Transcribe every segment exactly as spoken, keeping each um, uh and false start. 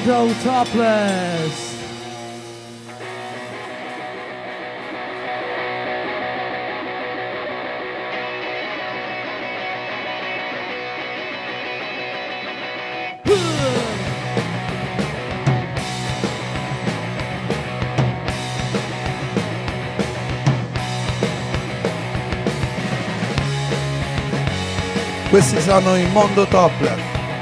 Mondo Topless. Questi sono i Mondo Topless.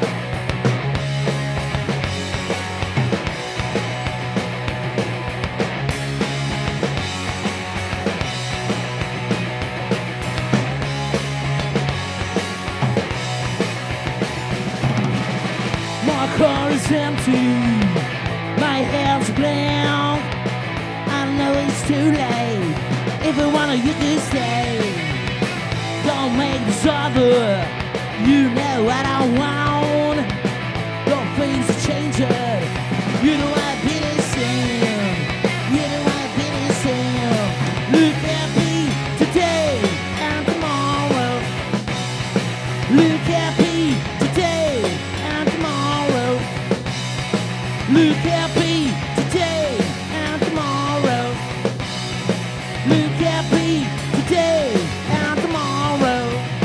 My car is empty, my hands blank. I know it's too late. If you wanna, you can stay. Don't make this other. You know what I want. Don't things are changing. You know I've been the same. You know I've been the same. Look at me today and tomorrow. Look at me today and tomorrow. Look at me today and tomorrow. Look at me today and tomorrow.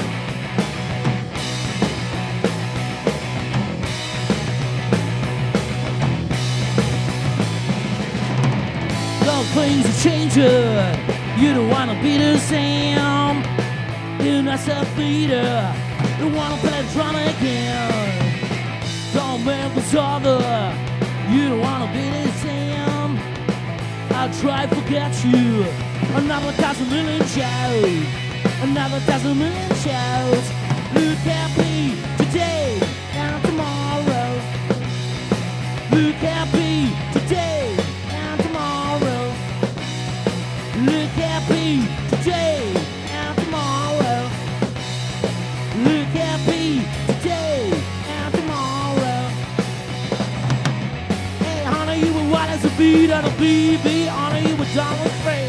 Though things are changing, you don't wanna be the same. You're not self-leader, you wanna play drama again. Don't make us other, you don't wanna be the same. I'll try to forget you, another thousand million shows, another thousand million shows. Look at me today and tomorrow. Look at me today and tomorrow. Look at me today and tomorrow. Look at me today and tomorrow. Hey, honey, you were white as a beat on a B B. Honey, you were dumb with faith.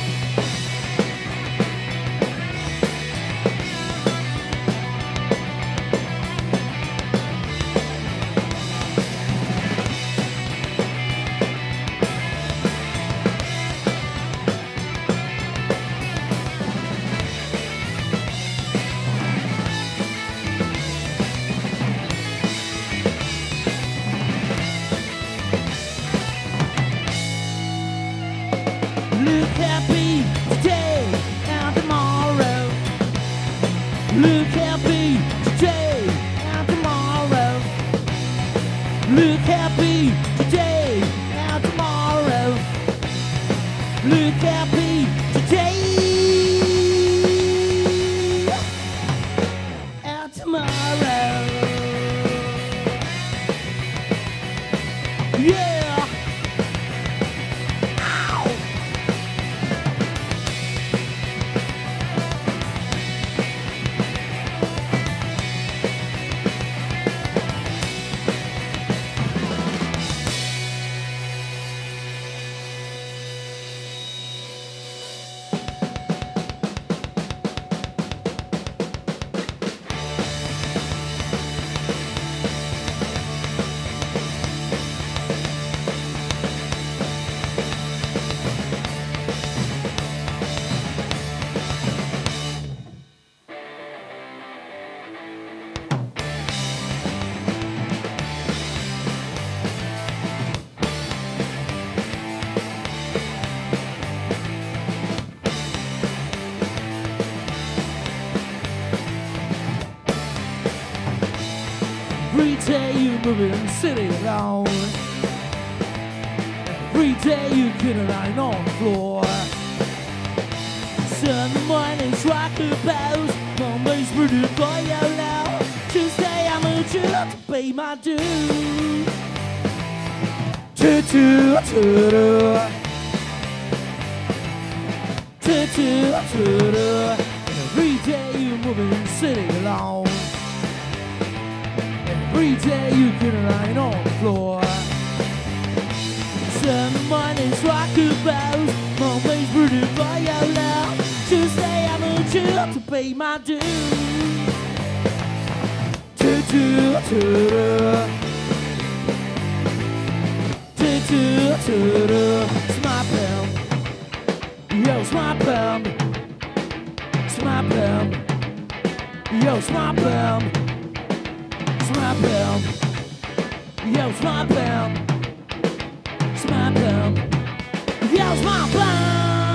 Look at me today and tomorrow. Look at me today and tomorrow. Look at me today and tomorrow. Look at me today and tomorrow. Yeah. Every day you moving city alone. Every day you get a line on the floor. Sunday mornings rock the bells. Monday's rooted for your love. Tuesday I'm a Jew to pay my dues. Choo choo choo choo. Choo choo choo. Every day you moving city alone. Every day you get a line on the floor. Sunday mornings rock the bells. Monday's rooted for your love. Tuesday I'm a Jew to pay my dues. Choo choo choo choo. to to to Smart Pimp. Yo, Smart Pimp. Smart Pimp. Yo, Smart Pimp. Smart Pimp. Yo, Smart Pimp. Smart Pimp. Yo, Smart Pimp.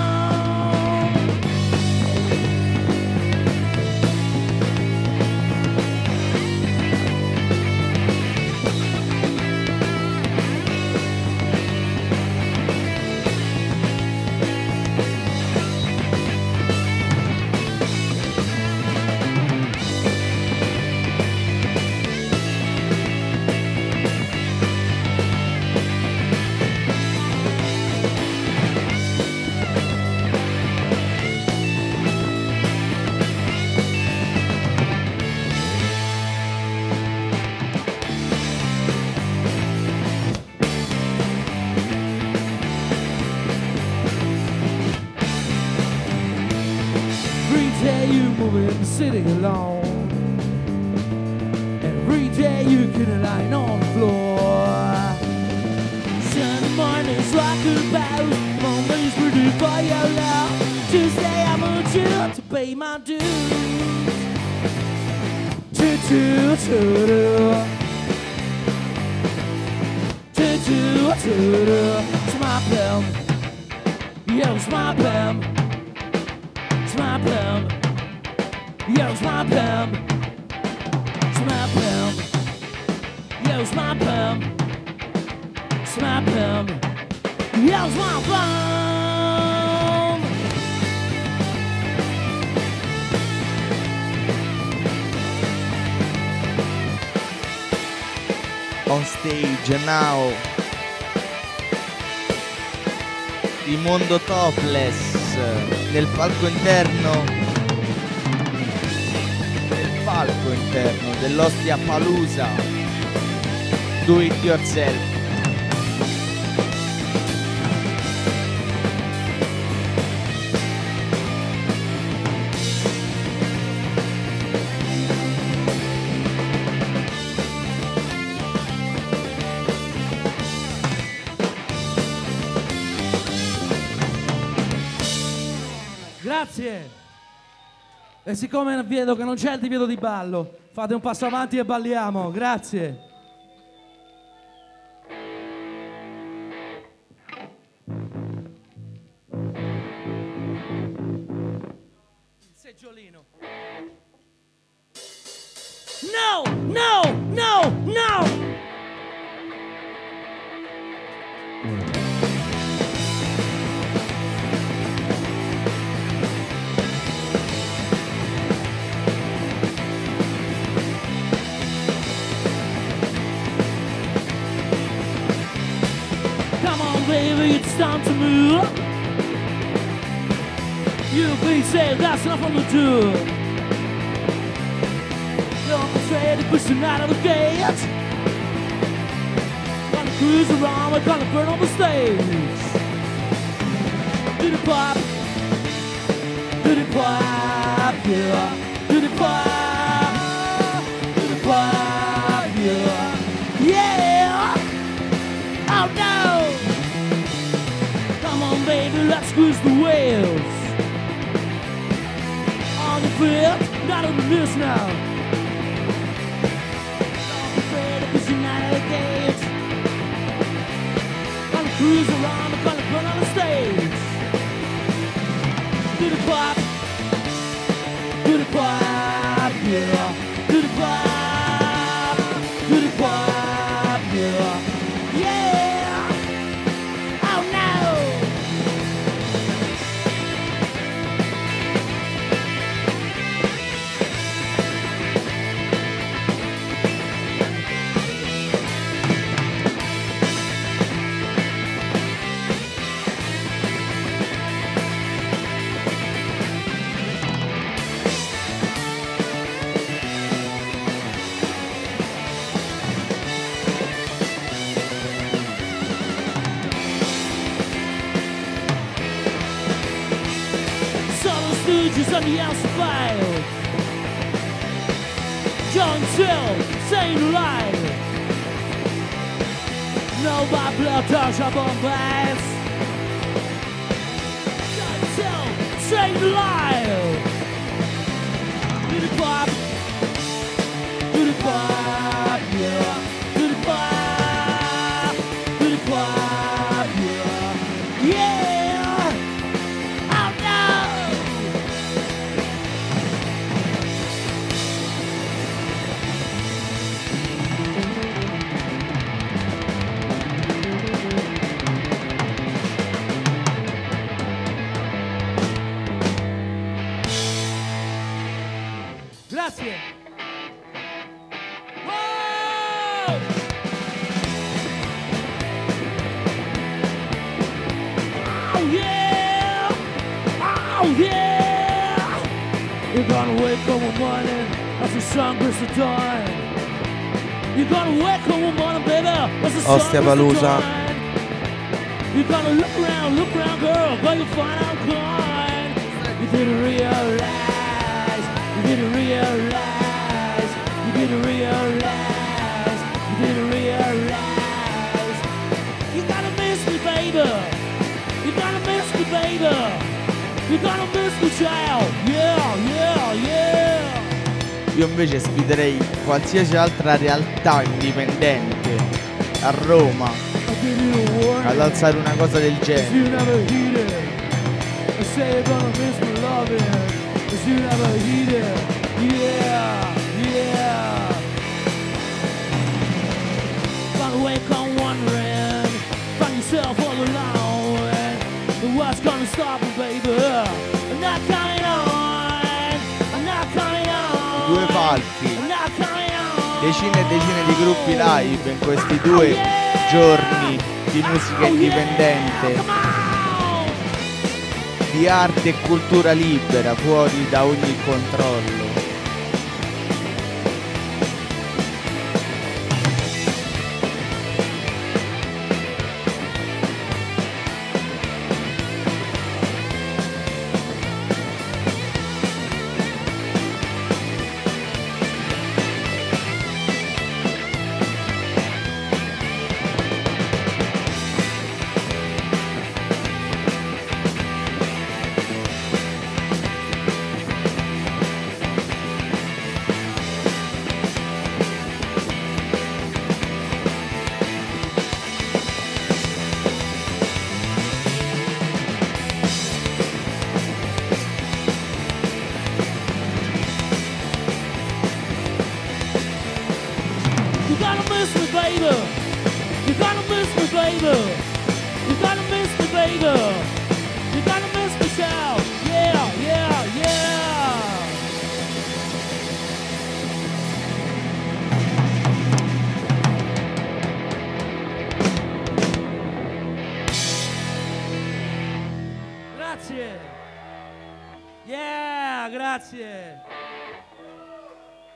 Sitting alone. Every day you can lie on the floor. Sunday mornings rock about. Mondays ready for your love. Tuesday I'm on chill to pay my dues. Choo choo choo choo. Choo choo choo choo. Smart Pimp. Yo, Smart Pimp. Smart Pimp. Yo, Smart Pimp. Smart Pimp. Yo, Smart Pimp. Smart Pimp. Yo, Smart Pimp. On stage now il mondo topless nel palco interno palco interno dell'Ostia Palooza Do It Yourself. Grazie. E siccome vedo che non c'è il divieto di ballo, fate un passo avanti e balliamo. Grazie. Il seggiolino. No, no, no, no! Baby, it's time to move. You please say that's enough on the tour. Don't betray the pushing out of the gate. Gonna cruise around, we're gonna burn on the stage. Do the pop, do the pop, yeah. Do the pop, do the pop, yeah. Yeah! Oh no! Come on, baby, let's cruise the whales. On the field, not on the news now. Don't be afraid of pushing out of the gate. Gonna cruise around, we're gonna burn on the stage. Do the pop, do the pop, yeah. Do the pop, do the pop, yeah. Yeah! Oh no! Stooges on the house file. John Till saying live. No by blood touch up on bass. Save life. To the pop. To the pop, yeah. To the pop. To the pop, yeah. Yeah. Oh no. Grazie. Wow! Oh yeah! Oh yeah! You're gonna wake up one morning as the sun goes to dawn. You're gonna wake up one morning, baby, as the sun Ostia goes to Palooza. dawn. You're gonna look around, look around, girl, girl, you find out gone. You didn't realize, you didn't realize, you didn't realize, you didn't realize. You gotta miss me, baby. You gotta miss me, baby. You gotta miss me, child. Yeah, yeah, yeah. Io invece sfiderei qualsiasi altra realtà indipendente a Roma I give you a warning. ad alzare una cosa del If genere. you never heed it, I say you're gonna miss my loving. If you never heed it, yeah, yeah. Find a way, come wondering. Find yourself all alone. And what's gonna stop me, baby? I'm not coming on. I'm not coming on. Due palchi, I'm not coming on. decine e decine di gruppi live in questi due giorni di musica indipendente, Come on! di arte e cultura libera, fuori da ogni controllo. You gotta miss me, baby. You gotta miss me, baby. You gotta miss me, baby. You gotta miss me, child. Yeah, yeah, yeah. Grazie. Yeah, grazie.